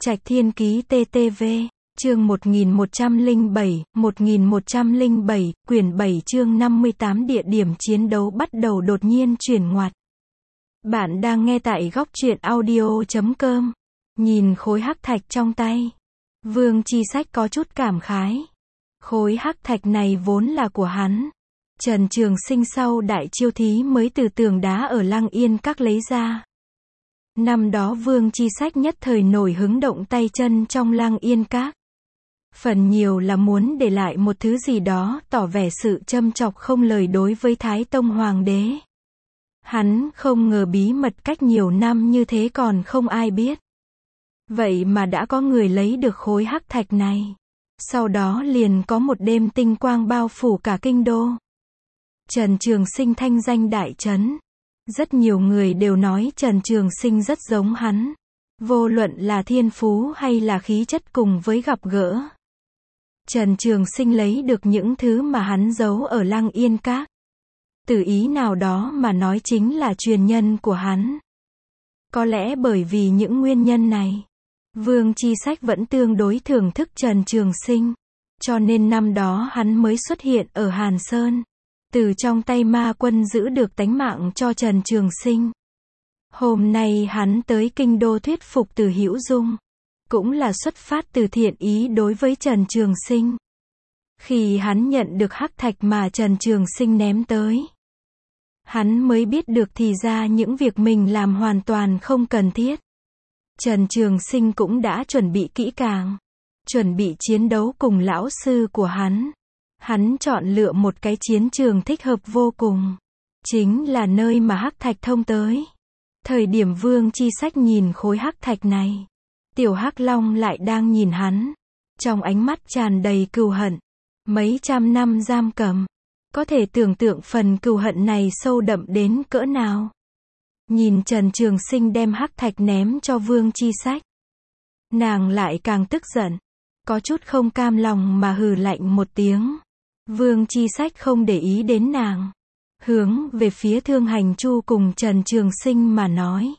Trạch Thiên Ký TTV, chương 1107, quyển 7 chương 58 địa điểm chiến đấu bắt đầu đột nhiên chuyển ngoặt. Bạn đang nghe tại góc truyện audio.com. Nhìn khối hắc thạch trong tay, Vương Chi Sách có chút cảm khái. Khối hắc thạch này vốn là của hắn. Trần Trường Sinh sau đại chiêu thí mới từ tường đá ở Lăng Yên Các lấy ra. Năm đó Vương Chi Sách nhất thời nổi hứng động tay chân trong Lăng Yên Các. Phần nhiều là muốn để lại một thứ gì đó tỏ vẻ sự châm chọc không lời đối với Thái Tông Hoàng đế. Hắn không ngờ bí mật cách nhiều năm như thế còn không ai biết. Vậy mà đã có người lấy được khối hắc thạch này. Sau đó liền có một đêm tinh quang bao phủ cả kinh đô. Trần Trường Sinh thanh danh đại chấn. Rất nhiều người đều nói Trần Trường Sinh rất giống hắn. Vô luận là thiên phú hay là khí chất cùng với gặp gỡ. Trần Trường Sinh lấy được những thứ mà hắn giấu ở Lăng Yên Các. Từ ý nào đó mà nói chính là truyền nhân của hắn. Có lẽ bởi vì những nguyên nhân này, Vương Chi Sách vẫn tương đối thưởng thức Trần Trường Sinh. Cho nên năm đó hắn mới xuất hiện ở Hàn Sơn. Từ trong tay ma quân giữ được tánh mạng cho Trần Trường Sinh. Hôm nay hắn tới kinh đô thuyết phục Từ Hữu Dung. Cũng là xuất phát từ thiện ý đối với Trần Trường Sinh. Khi hắn nhận được hắc thạch mà Trần Trường Sinh ném tới, hắn mới biết được thì ra những việc mình làm hoàn toàn không cần thiết. Trần Trường Sinh cũng đã chuẩn bị kỹ càng. Chuẩn bị chiến đấu cùng lão sư của hắn. Hắn chọn lựa một cái chiến trường thích hợp vô cùng. Chính là nơi mà hắc thạch thông tới. Thời điểm Vương Chi Sách nhìn khối hắc thạch này, Tiểu Hắc Long lại đang nhìn hắn. Trong ánh mắt tràn đầy cừu hận. Mấy trăm năm giam cầm. Có thể tưởng tượng phần cừu hận này sâu đậm đến cỡ nào. Nhìn Trần Trường Sinh đem hắc thạch ném cho Vương Chi Sách, nàng lại càng tức giận. Có chút không cam lòng mà hừ lạnh một tiếng. Vương Chi Sách không để ý đến nàng. Hướng về phía Thương Hành Chu cùng Trần Trường Sinh mà nói.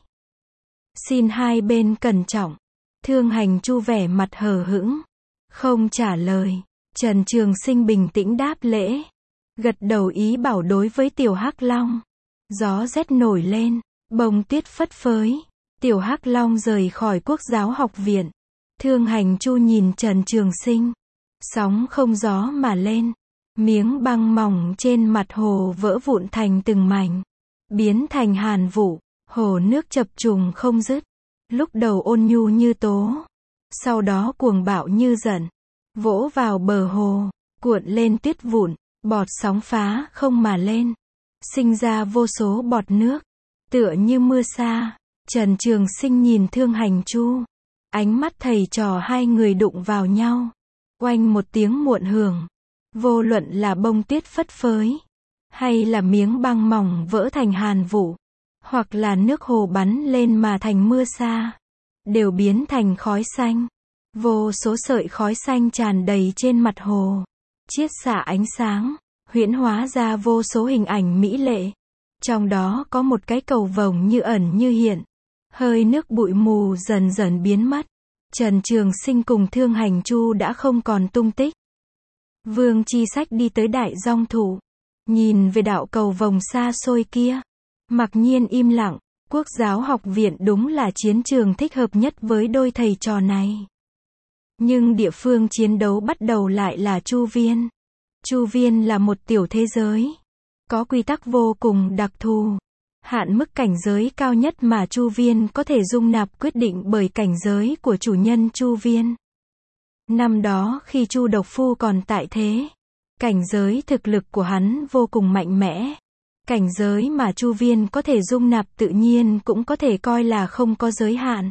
Xin hai bên cẩn trọng. Thương Hành Chu vẻ mặt hờ hững, không trả lời. Trần Trường Sinh bình tĩnh đáp lễ. Gật đầu ý bảo đối với Tiểu Hắc Long. Gió rét nổi lên, bông tuyết phất phới. Tiểu Hắc Long rời khỏi Quốc giáo học viện. Thương Hành Chu nhìn Trần Trường Sinh. Sóng không gió mà lên. Miếng băng mỏng trên mặt hồ vỡ vụn thành từng mảnh. Biến thành hàn vụ. Hồ nước chập trùng không dứt. Lúc đầu ôn nhu như tố. Sau đó cuồng bạo như giận. Vỗ vào bờ hồ. Cuộn lên tuyết vụn. Bọt sóng phá không mà lên. Sinh ra vô số bọt nước. Tựa như mưa sa. Trần Trường Sinh nhìn Thương Hành Chu. Ánh mắt thầy trò hai người đụng vào nhau. Oanh một tiếng muộn hưởng. Vô luận là bông tuyết phất phới, hay là miếng băng mỏng vỡ thành hàn vụ, hoặc là nước hồ bắn lên mà thành mưa sa, đều biến thành khói xanh. Vô số sợi khói xanh tràn đầy trên mặt hồ, chiết xạ ánh sáng, huyễn hóa ra vô số hình ảnh mỹ lệ. Trong đó có một cái cầu vồng như ẩn như hiện. Hơi nước bụi mù dần dần biến mất. Trần Trường Sinh cùng Thương Hành Chu đã không còn tung tích. Vương Chi Sách đi tới Đại Dong Thủ. Nhìn về đạo cầu vồng xa xôi kia. Mặc nhiên im lặng. Quốc giáo học viện đúng là chiến trường thích hợp nhất với đôi thầy trò này. Nhưng địa phương chiến đấu bắt đầu lại là Chu Viên. Chu Viên là một tiểu thế giới. Có quy tắc vô cùng đặc thù. Hạn mức cảnh giới cao nhất mà Chu Viên có thể dung nạp quyết định bởi cảnh giới của chủ nhân Chu Viên. Năm đó khi Chu Độc Phu còn tại thế, cảnh giới thực lực của hắn vô cùng mạnh mẽ. Cảnh giới mà Chu Viên có thể dung nạp tự nhiên cũng có thể coi là không có giới hạn.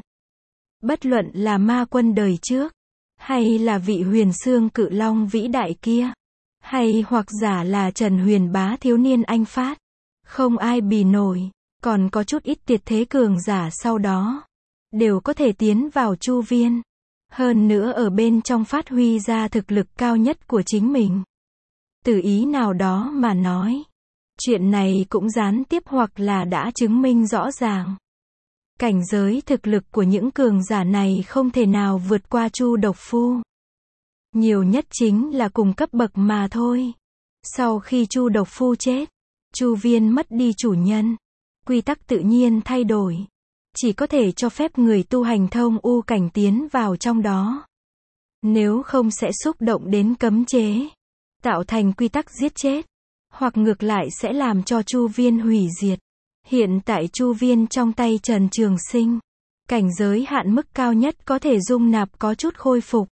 Bất luận là ma quân đời trước, hay là vị Huyền Xương Cự Long vĩ đại kia, hay hoặc giả là Trần Huyền Bá thiếu niên anh phát, không ai bì nổi. Còn có chút ít tuyệt thế cường giả sau đó, đều có thể tiến vào Chu Viên. Hơn nữa ở bên trong phát huy ra thực lực cao nhất của chính mình. Từ ý nào đó mà nói, chuyện này cũng gián tiếp hoặc là đã chứng minh rõ ràng. Cảnh giới thực lực của những cường giả này không thể nào vượt qua Chu Độc Phu. Nhiều nhất chính là cùng cấp bậc mà thôi. Sau khi Chu Độc Phu chết, Chu Viên mất đi chủ nhân. Quy tắc tự nhiên thay đổi. Chỉ có thể cho phép người tu hành thông u cảnh tiến vào trong đó. Nếu không sẽ xúc động đến cấm chế, tạo thành quy tắc giết chết, hoặc ngược lại sẽ làm cho Chu Viên hủy diệt. Hiện tại Chu Viên trong tay Trần Trường Sinh, cảnh giới hạn mức cao nhất có thể dung nạp có chút khôi phục.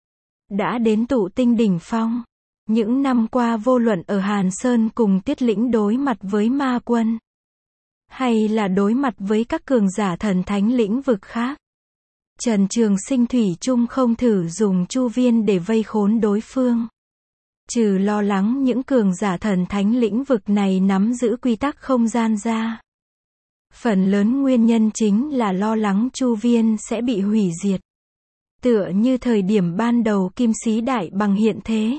Đã đến tụ tinh đỉnh phong. Những năm qua vô luận ở Hàn Sơn cùng Tiết Lĩnh đối mặt với ma quân, hay là đối mặt với các cường giả thần thánh lĩnh vực khác, Trần Trường Sinh thủy chung không thử dùng Chu Viên để vây khốn đối phương. Trừ lo lắng những cường giả thần thánh lĩnh vực này nắm giữ quy tắc không gian ra. Phần lớn nguyên nhân chính là lo lắng Chu Viên sẽ bị hủy diệt. Tựa như thời điểm ban đầu Kim Sĩ Đại Bằng hiện thế.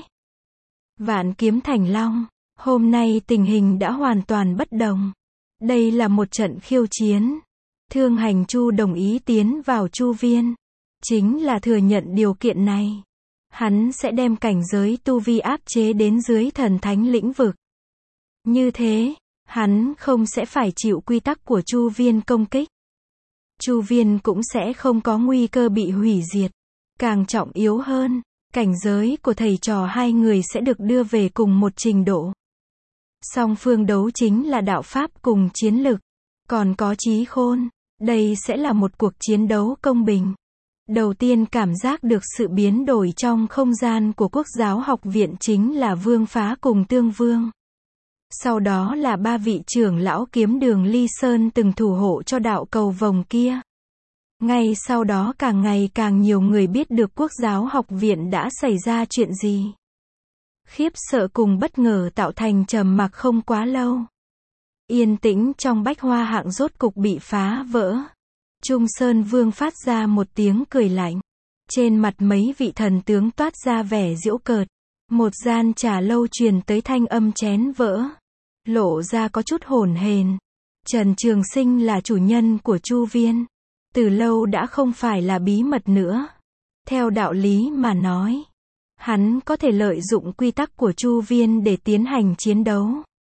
Vạn Kiếm Thành Long, hôm nay tình hình đã hoàn toàn bất đồng. Đây là một trận khiêu chiến. Thương Hành Chu đồng ý tiến vào Chu Viên, chính là thừa nhận điều kiện này. Hắn sẽ đem cảnh giới tu vi áp chế đến dưới thần thánh lĩnh vực. Như thế, hắn không sẽ phải chịu quy tắc của Chu Viên công kích. Chu Viên cũng sẽ không có nguy cơ bị hủy diệt. Càng trọng yếu hơn, cảnh giới của thầy trò hai người sẽ được đưa về cùng một trình độ. Song phương đấu chính là đạo pháp cùng chiến lực, còn có trí khôn. Đây sẽ là một cuộc chiến đấu công bình. Đầu tiên cảm giác được sự biến đổi trong không gian của Quốc giáo học viện chính là Vương Phá cùng Tương Vương. Sau đó là ba vị trưởng lão kiếm đường Ly Sơn từng thủ hộ cho đạo cầu vồng kia. Ngay sau đó càng ngày càng nhiều người biết được Quốc giáo học viện đã xảy ra chuyện gì. Khiếp sợ cùng bất ngờ tạo thành trầm mặc không quá lâu. Yên tĩnh trong bách hoa hạng rốt cục bị phá vỡ. Trung Sơn Vương phát ra một tiếng cười lạnh. Trên mặt mấy vị thần tướng toát ra vẻ giễu cợt. Một gian trà lâu truyền tới thanh âm chén vỡ. Lộ ra có chút hổn hển. Trần Trường Sinh là chủ nhân của Chu Viên. Từ lâu đã không phải là bí mật nữa. Theo đạo lý mà nói, hắn có thể lợi dụng quy tắc của Chu Viên để tiến hành chiến đấu.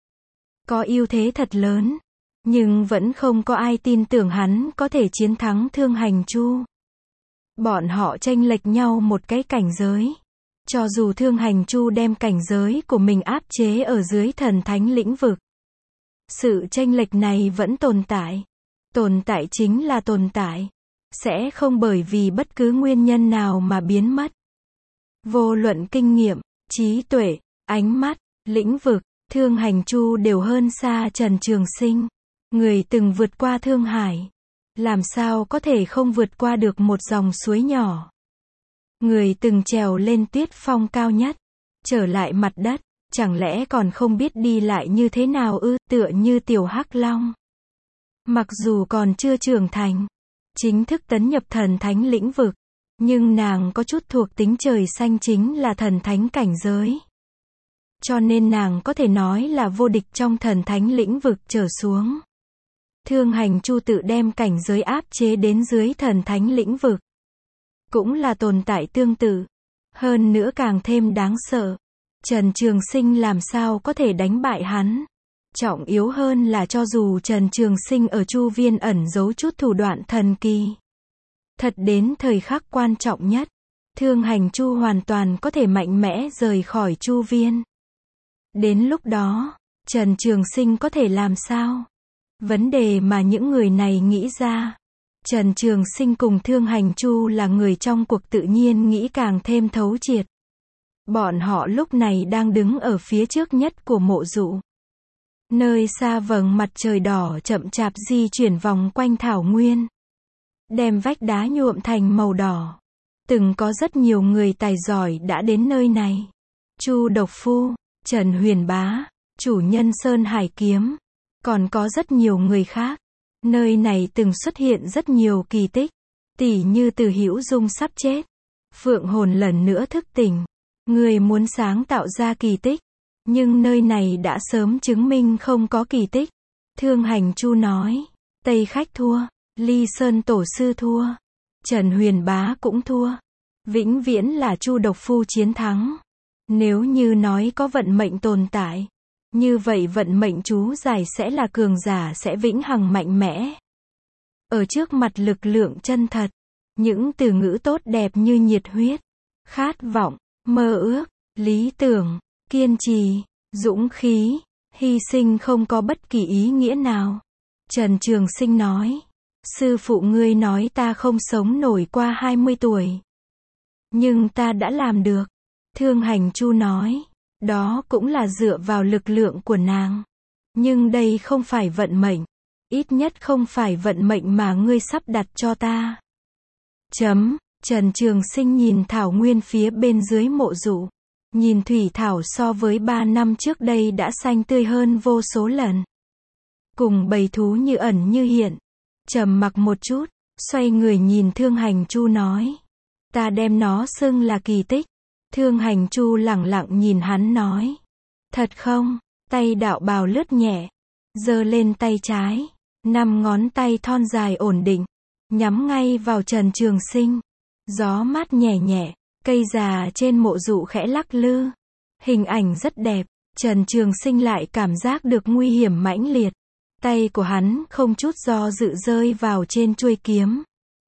Có ưu thế thật lớn, nhưng vẫn không có ai tin tưởng hắn có thể chiến thắng Thương Hành Chu. Bọn họ chênh lệch nhau một cái cảnh giới. Cho dù Thương Hành Chu đem cảnh giới của mình áp chế ở dưới thần thánh lĩnh vực, sự chênh lệch này vẫn tồn tại. Tồn tại chính là tồn tại, sẽ không bởi vì bất cứ nguyên nhân nào mà biến mất. Vô luận kinh nghiệm, trí tuệ, ánh mắt, lĩnh vực, Thương Hành Chu đều hơn xa Trần Trường Sinh. Người từng vượt qua Thương Hải, làm sao có thể không vượt qua được một dòng suối nhỏ. Người từng trèo lên tuyết phong cao nhất, trở lại mặt đất, chẳng lẽ còn không biết đi lại như thế nào ư? Tựa như Tiểu Hắc Long. Mặc dù còn chưa trưởng thành, chính thức tấn nhập thần thánh lĩnh vực, nhưng nàng có chút thuộc tính trời xanh chính là thần thánh cảnh giới. Cho nên nàng có thể nói là vô địch trong thần thánh lĩnh vực trở xuống. Thương Hành Chu tự đem cảnh giới áp chế đến dưới thần thánh lĩnh vực. Cũng là tồn tại tương tự. Hơn nữa càng thêm đáng sợ. Trần Trường Sinh làm sao có thể đánh bại hắn. Trọng yếu hơn là cho dù Trần Trường Sinh ở Chu Viên ẩn giấu chút thủ đoạn thần kỳ. Thật đến thời khắc quan trọng nhất, Thương Hành Chu hoàn toàn có thể mạnh mẽ rời khỏi Chu Viên. Đến lúc đó, Trần Trường Sinh có thể làm sao? Vấn đề mà những người này nghĩ ra. Trần Trường Sinh cùng Thương Hành Chu là người trong cuộc tự nhiên nghĩ càng thêm thấu triệt. Bọn họ lúc này đang đứng ở phía trước nhất của mộ dụ. Nơi xa vầng mặt trời đỏ chậm chạp di chuyển vòng quanh thảo nguyên. Đem vách đá nhuộm thành màu đỏ. Từng có rất nhiều người tài giỏi đã đến nơi này. Chu Độc Phu, Trần Huyền Bá, chủ nhân Sơn Hải Kiếm. Còn có rất nhiều người khác. Nơi này từng xuất hiện rất nhiều kỳ tích. Tỉ như Từ Hữu Dung sắp chết. Phượng hồn lần nữa thức tỉnh. Người muốn sáng tạo ra kỳ tích. Nhưng nơi này đã sớm chứng minh không có kỳ tích. Thương Hành Chu nói. Tây khách thua. Ly Sơn Tổ Sư thua. Trần Huyền Bá cũng thua. Vĩnh viễn là Chu Độc Phu chiến thắng. Nếu như nói có vận mệnh tồn tại, như vậy vận mệnh chú giải sẽ là cường giả sẽ vĩnh hằng mạnh mẽ. Ở trước mặt lực lượng chân thật, những từ ngữ tốt đẹp như nhiệt huyết, khát vọng, mơ ước, lý tưởng, kiên trì, dũng khí, hy sinh không có bất kỳ ý nghĩa nào. Trần Trường Sinh nói, sư phụ ngươi nói ta không sống nổi qua 20 tuổi. Nhưng ta đã làm được. Thương Hành Chu nói, đó cũng là dựa vào lực lượng của nàng. Nhưng đây không phải vận mệnh. Ít nhất không phải vận mệnh mà ngươi sắp đặt cho ta. Trần Trường Sinh nhìn thảo nguyên phía bên dưới mộ dụ. Nhìn thủy thảo so với 3 năm trước đây đã xanh tươi hơn vô số lần. Cùng bầy thú như ẩn như hiện. Trầm mặc một chút, xoay người nhìn Thương Hành Chu nói. Ta đem nó xưng là kỳ tích. Thương Hành Chu lẳng lặng nhìn hắn nói. Thật không? Tay đạo bào lướt nhẹ. Giơ lên tay trái. 5 ngón tay thon dài ổn định. Nhắm ngay vào Trần Trường Sinh. Gió mát nhẹ nhẹ. Cây già trên mộ dụ khẽ lắc lư. Hình ảnh rất đẹp. Trần Trường Sinh lại cảm giác được nguy hiểm mãnh liệt. Tay của hắn không chút do dự rơi vào trên chuôi kiếm.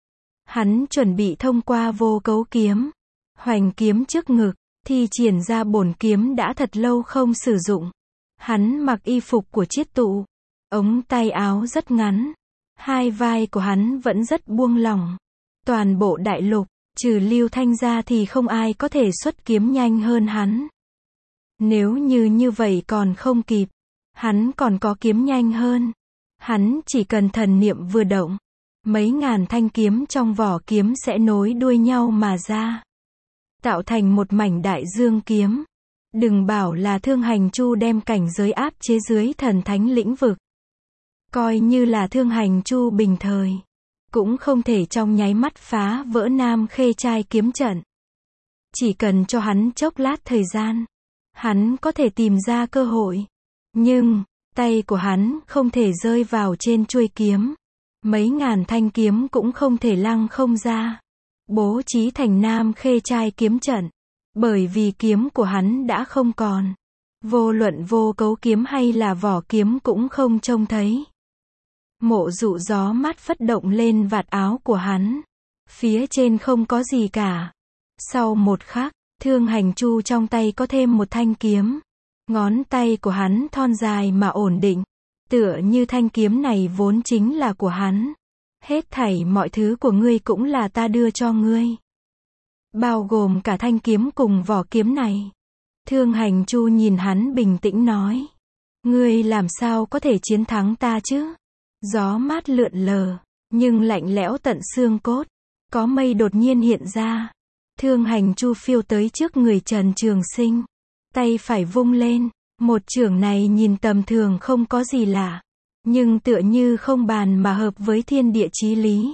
Hắn chuẩn bị thông qua vô cấu kiếm. Hoành kiếm trước ngực, thi triển ra bổn kiếm đã thật lâu không sử dụng. Hắn mặc y phục của chiết tụ. Ống tay áo rất ngắn. Hai vai của hắn vẫn rất buông lỏng. Toàn bộ đại lục, trừ Lưu Thanh ra thì không ai có thể xuất kiếm nhanh hơn hắn. Nếu như vậy còn không kịp. Hắn còn có kiếm nhanh hơn. Hắn chỉ cần thần niệm vừa động. Mấy ngàn thanh kiếm trong vỏ kiếm sẽ nối đuôi nhau mà ra. Tạo thành một mảnh đại dương kiếm. Đừng bảo là Thương Hành Chu đem cảnh giới áp chế dưới thần thánh lĩnh vực. Coi như là Thương Hành Chu bình thời. Cũng không thể trong nháy mắt phá vỡ Nam Khê Trai kiếm trận. Chỉ cần cho hắn chốc lát thời gian. Hắn có thể tìm ra cơ hội. Nhưng, tay của hắn không thể rơi vào trên chuôi kiếm. Mấy ngàn thanh kiếm cũng không thể lăng không ra. Bố trí thành Nam Khê Trai kiếm trận. Bởi vì kiếm của hắn đã không còn. Vô luận vô cấu kiếm hay là vỏ kiếm cũng không trông thấy. Mộ dụ gió mát phất động lên vạt áo của hắn. Phía trên không có gì cả. Sau một khắc, Thương Hành Chu trong tay có thêm một thanh kiếm. Ngón tay của hắn thon dài mà ổn định. Tựa như thanh kiếm này vốn chính là của hắn. Hết thảy mọi thứ của ngươi cũng là ta đưa cho ngươi. Bao gồm cả thanh kiếm cùng vỏ kiếm này. Thương Hành Chu nhìn hắn bình tĩnh nói. Ngươi làm sao có thể chiến thắng ta chứ? Gió mát lượn lờ, nhưng lạnh lẽo tận xương cốt. Có mây đột nhiên hiện ra. Thương Hành Chu phiêu tới trước người Trần Trường Sinh. Tay phải vung lên. Một chưởng này nhìn tầm thường không có gì lạ. Nhưng tựa như không bàn mà hợp với thiên địa chí lý.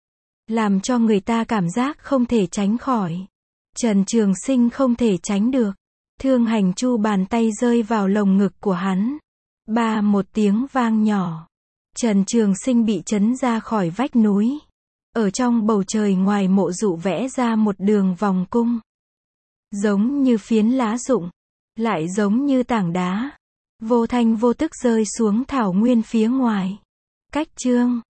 Làm cho người ta cảm giác không thể tránh khỏi. Trần Trường Sinh không thể tránh được. Thương Hành Chu bàn tay rơi vào lồng ngực của hắn. Ba một tiếng vang nhỏ. Trần Trường Sinh bị chấn ra khỏi vách núi. Ở trong bầu trời ngoài mộ dụ vẽ ra một đường vòng cung. Giống như phiến lá rụng. Lại giống như tảng đá. Vô thanh vô tức rơi xuống thảo nguyên phía ngoài. Cách chương